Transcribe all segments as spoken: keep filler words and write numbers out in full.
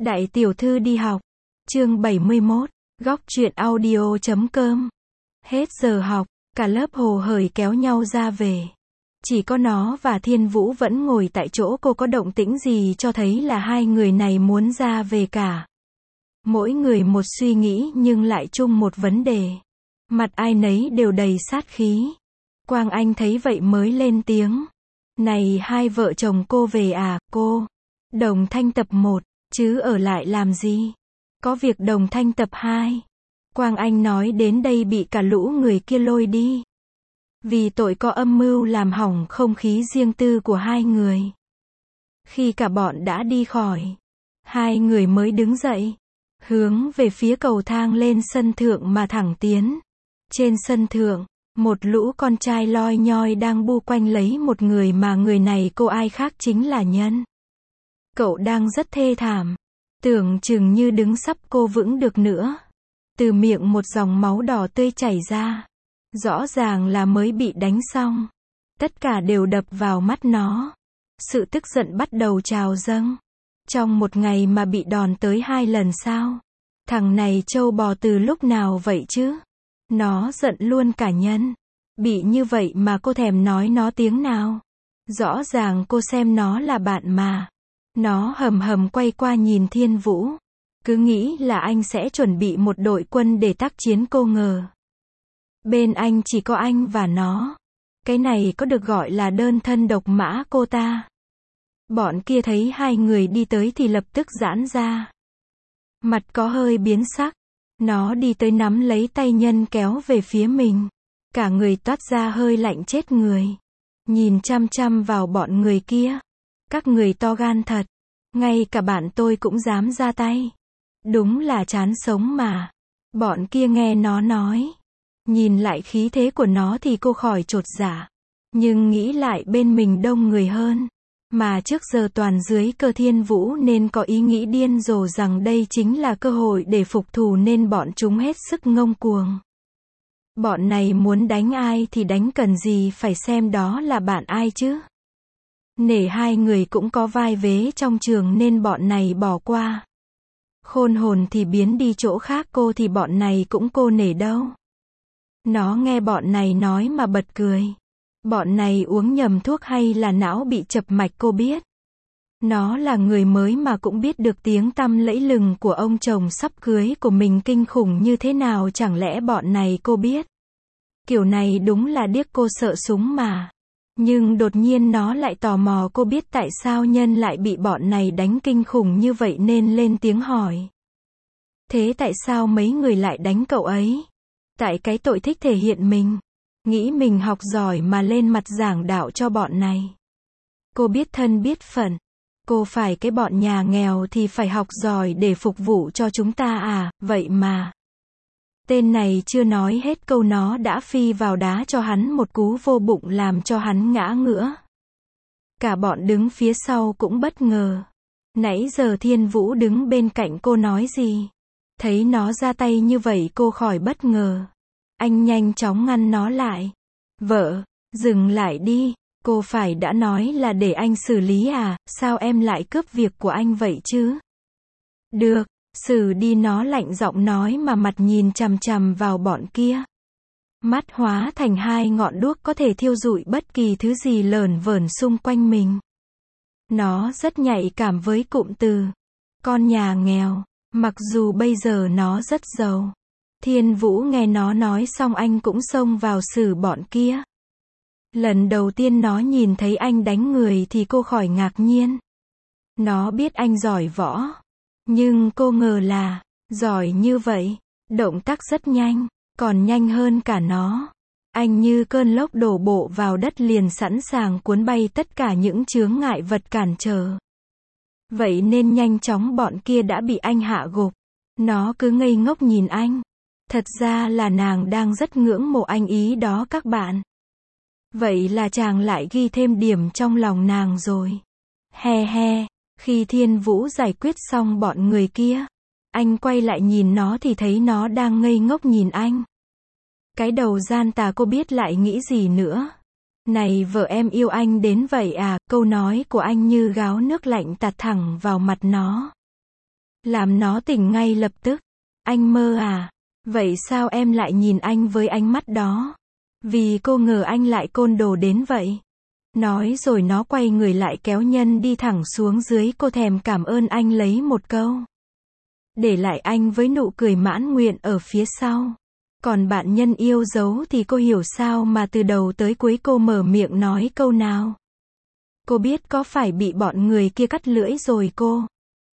Đại tiểu thư đi học. Chương bảy mươi mốt. Góc truyện audio chấm com. Hết giờ học, cả lớp hồ hởi kéo nhau ra về. Chỉ có nó và Thiên Vũ vẫn ngồi tại chỗ. Cô có động tĩnh gì cho thấy là hai người này muốn ra về cả. Mỗi người một suy nghĩ nhưng lại chung một vấn đề. Mặt ai nấy đều đầy sát khí. Quang Anh thấy vậy mới lên tiếng. Này hai vợ chồng cô về à, cô? Đồng Thanh tập một, chứ ở lại làm gì? Có việc Đồng Thanh tập hai. Quang Anh nói đến đây bị cả lũ người kia lôi đi. Vì tội có âm mưu làm hỏng không khí riêng tư của hai người. Khi cả bọn đã đi khỏi, hai người mới đứng dậy, hướng về phía cầu thang lên sân thượng mà thẳng tiến. Trên sân thượng, một lũ con trai loi nhoi đang bu quanh lấy một người mà người này cô ai khác chính là Nhân. Cậu đang rất thê thảm, tưởng chừng như đứng sắp cô vững được nữa. Từ miệng một dòng máu đỏ tươi chảy ra. Rõ ràng là mới bị đánh xong. Tất cả đều đập vào mắt nó. Sự tức giận bắt đầu trào dâng. Trong một ngày mà bị đòn tới hai lần sao? Thằng này trâu bò từ lúc nào vậy chứ? Nó giận luôn cả Nhân. Bị như vậy mà cô thèm nói nó tiếng nào? Rõ ràng cô xem nó là bạn mà. Nó hầm hầm quay qua nhìn Thiên Vũ. Cứ nghĩ là anh sẽ chuẩn bị một đội quân để tác chiến, cô ngờ. Bên anh chỉ có anh và nó. Cái này có được gọi là đơn thân độc mã cô ta. Bọn kia thấy hai người đi tới thì lập tức giãn ra. Mặt có hơi biến sắc. Nó đi tới nắm lấy tay Nhân kéo về phía mình. Cả người toát ra hơi lạnh chết người. Nhìn chăm chăm vào bọn người kia. Các người to gan thật. Ngay cả bạn tôi cũng dám ra tay. Đúng là chán sống mà. Bọn kia nghe nó nói. Nhìn lại khí thế của nó thì cô khỏi chột dạ. Nhưng nghĩ lại bên mình đông người hơn. Mà trước giờ toàn dưới cơ Thiên Vũ nên có ý nghĩ điên rồ rằng đây chính là cơ hội để phục thù nên bọn chúng hết sức ngông cuồng. Bọn này muốn đánh ai thì đánh, cần gì phải xem đó là bạn ai chứ. Nể hai người cũng có vai vế trong trường nên bọn này bỏ qua. Khôn hồn thì biến đi chỗ khác, cô thì bọn này cũng cô nể đâu. Nó nghe bọn này nói mà bật cười. Bọn này uống nhầm thuốc hay là não bị chập mạch cô biết. Nó là người mới mà cũng biết được tiếng tăm lẫy lừng của ông chồng sắp cưới của mình kinh khủng như thế nào, chẳng lẽ bọn này cô biết. Kiểu này đúng là điếc, cô sợ súng mà. Nhưng đột nhiên nó lại tò mò cô biết tại sao Nhân lại bị bọn này đánh kinh khủng như vậy nên lên tiếng hỏi. Thế tại sao mấy người lại đánh cậu ấy? Tại cái tội thích thể hiện mình. Nghĩ mình học giỏi mà lên mặt giảng đạo cho bọn này. Cô biết thân biết phận. Cô phải cái bọn nhà nghèo thì phải học giỏi để phục vụ cho chúng ta à, vậy mà. Tên này chưa nói hết câu nó đã phi vào đá cho hắn một cú vô bụng làm cho hắn ngã ngửa. Cả bọn đứng phía sau cũng bất ngờ. Nãy giờ Thiên Vũ đứng bên cạnh cô nói gì? Thấy nó ra tay như vậy cô khỏi bất ngờ. Anh nhanh chóng ngăn nó lại. Vợ, dừng lại đi. Cô phải đã nói là để anh xử lý à, sao em lại cướp việc của anh vậy chứ? Được, xử đi, nó lạnh giọng nói mà mặt nhìn chằm chằm vào bọn kia. Mắt hóa thành hai ngọn đuốc có thể thiêu rụi bất kỳ thứ gì lởn vởn xung quanh mình. Nó rất nhạy cảm với cụm từ con nhà nghèo, mặc dù bây giờ nó rất giàu. Thiên Vũ nghe nó nói xong anh cũng xông vào xử bọn kia. Lần đầu tiên nó nhìn thấy anh đánh người thì cô khỏi ngạc nhiên. Nó biết anh giỏi võ. Nhưng cô ngờ là, giỏi như vậy, động tác rất nhanh, còn nhanh hơn cả nó. Anh như cơn lốc đổ bộ vào đất liền sẵn sàng cuốn bay tất cả những chướng ngại vật cản trở. Vậy nên nhanh chóng bọn kia đã bị anh hạ gục. Nó cứ ngây ngốc nhìn anh. Thật ra là nàng đang rất ngưỡng mộ anh ý đó các bạn. Vậy là chàng lại ghi thêm điểm trong lòng nàng rồi. He he, khi Thiên Vũ giải quyết xong bọn người kia, anh quay lại nhìn nó thì thấy nó đang ngây ngốc nhìn anh. Cái đầu gian tà, cô biết lại nghĩ gì nữa. Này vợ em yêu anh đến vậy à, câu nói của anh như gáo nước lạnh tạt thẳng vào mặt nó. làm nó tỉnh ngay lập tức. Anh mơ à? Vậy sao em lại nhìn anh với ánh mắt đó? Vì cô ngờ anh lại côn đồ đến vậy. Nói rồi nó quay người lại kéo Nhân đi thẳng xuống dưới, cô thèm cảm ơn anh lấy một câu. Để lại anh với nụ cười mãn nguyện ở phía sau. Còn bạn Nhân yêu dấu thì cô hiểu sao mà từ đầu tới cuối cô mở miệng nói câu nào. Cô biết có phải bị bọn người kia cắt lưỡi rồi cô.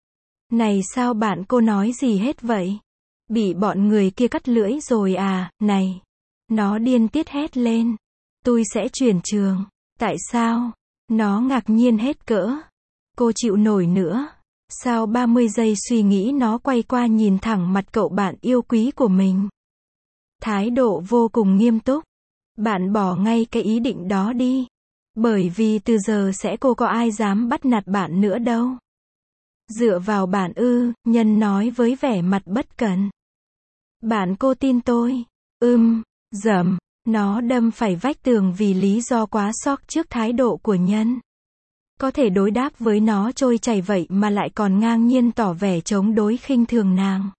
Này sao bạn cô nói gì hết vậy? Bị bọn người kia cắt lưỡi rồi à, này. Nó điên tiết hét lên. Tôi sẽ chuyển trường. Tại sao? Nó ngạc nhiên hết cỡ. Cô chịu nổi nữa. Sau ba mươi giây suy nghĩ nó quay qua nhìn thẳng mặt cậu bạn yêu quý của mình. Thái độ vô cùng nghiêm túc. Bạn bỏ ngay cái ý định đó đi. Bởi vì từ giờ sẽ cô có ai dám bắt nạt bạn nữa đâu. Dựa vào bạn ư, Nhân nói với vẻ mặt bất cẩn. Bạn cô tin tôi. Ưm, dầm. Nó đâm phải vách tường vì lý do quá sốc trước thái độ của Nhân. Có thể đối đáp với nó trôi chảy vậy mà lại còn ngang nhiên tỏ vẻ chống đối khinh thường nàng.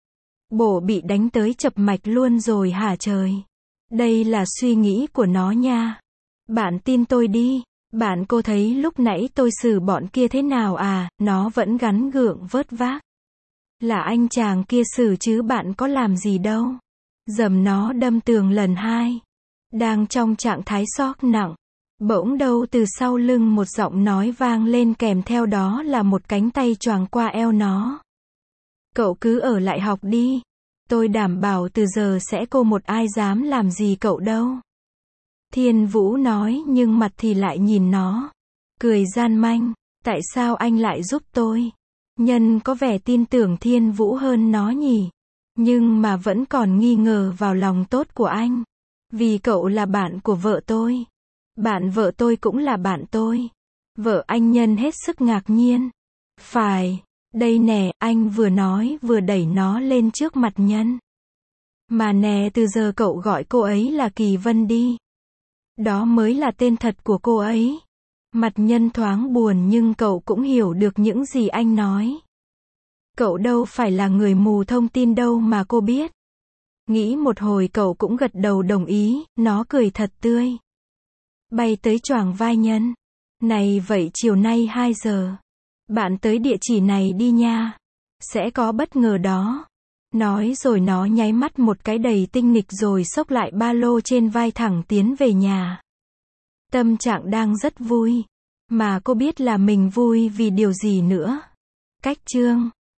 Bộ bị đánh tới chập mạch luôn rồi hả trời. Đây là suy nghĩ của nó nha. Bạn tin tôi đi. Bạn cô thấy lúc nãy tôi xử bọn kia thế nào à, nó vẫn gắn gượng vớt vát. Là anh chàng kia xử chứ bạn có làm gì đâu. Dầm nó đâm tường lần hai. Đang trong trạng thái sốc nặng. Bỗng đâu từ sau lưng một giọng nói vang lên, kèm theo đó là một cánh tay choàng qua eo nó. Cậu cứ ở lại học đi. Tôi đảm bảo từ giờ sẽ cô một ai dám làm gì cậu đâu. Thiên Vũ nói nhưng mặt thì lại nhìn nó. Cười gian manh. Tại sao anh lại giúp tôi? Nhân có vẻ tin tưởng Thiên Vũ hơn nó nhỉ. Nhưng mà vẫn còn nghi ngờ vào lòng tốt của anh. Vì cậu là bạn của vợ tôi. Bạn vợ tôi cũng là bạn tôi. Vợ anh. Nhân hết sức ngạc nhiên. Phải, đây nè, anh vừa nói vừa đẩy nó lên trước mặt Nhân. Mà nè, từ giờ cậu gọi cô ấy là Kỳ Vân đi. Đó mới là tên thật của cô ấy. Mặt Nhân thoáng buồn nhưng cậu cũng hiểu được những gì anh nói. Cậu đâu phải là người mù thông tin đâu mà cô biết. Nghĩ một hồi cậu cũng gật đầu đồng ý, nó cười thật tươi. Bay tới choàng vai Nhân. Này vậy chiều nay hai giờ. Bạn tới địa chỉ này đi nha. Sẽ có bất ngờ đó. Nói rồi nó nháy mắt một cái đầy tinh nghịch rồi xốc lại ba lô trên vai thẳng tiến về nhà. Tâm trạng đang rất vui. Mà cô biết là mình vui vì điều gì nữa. Cách chương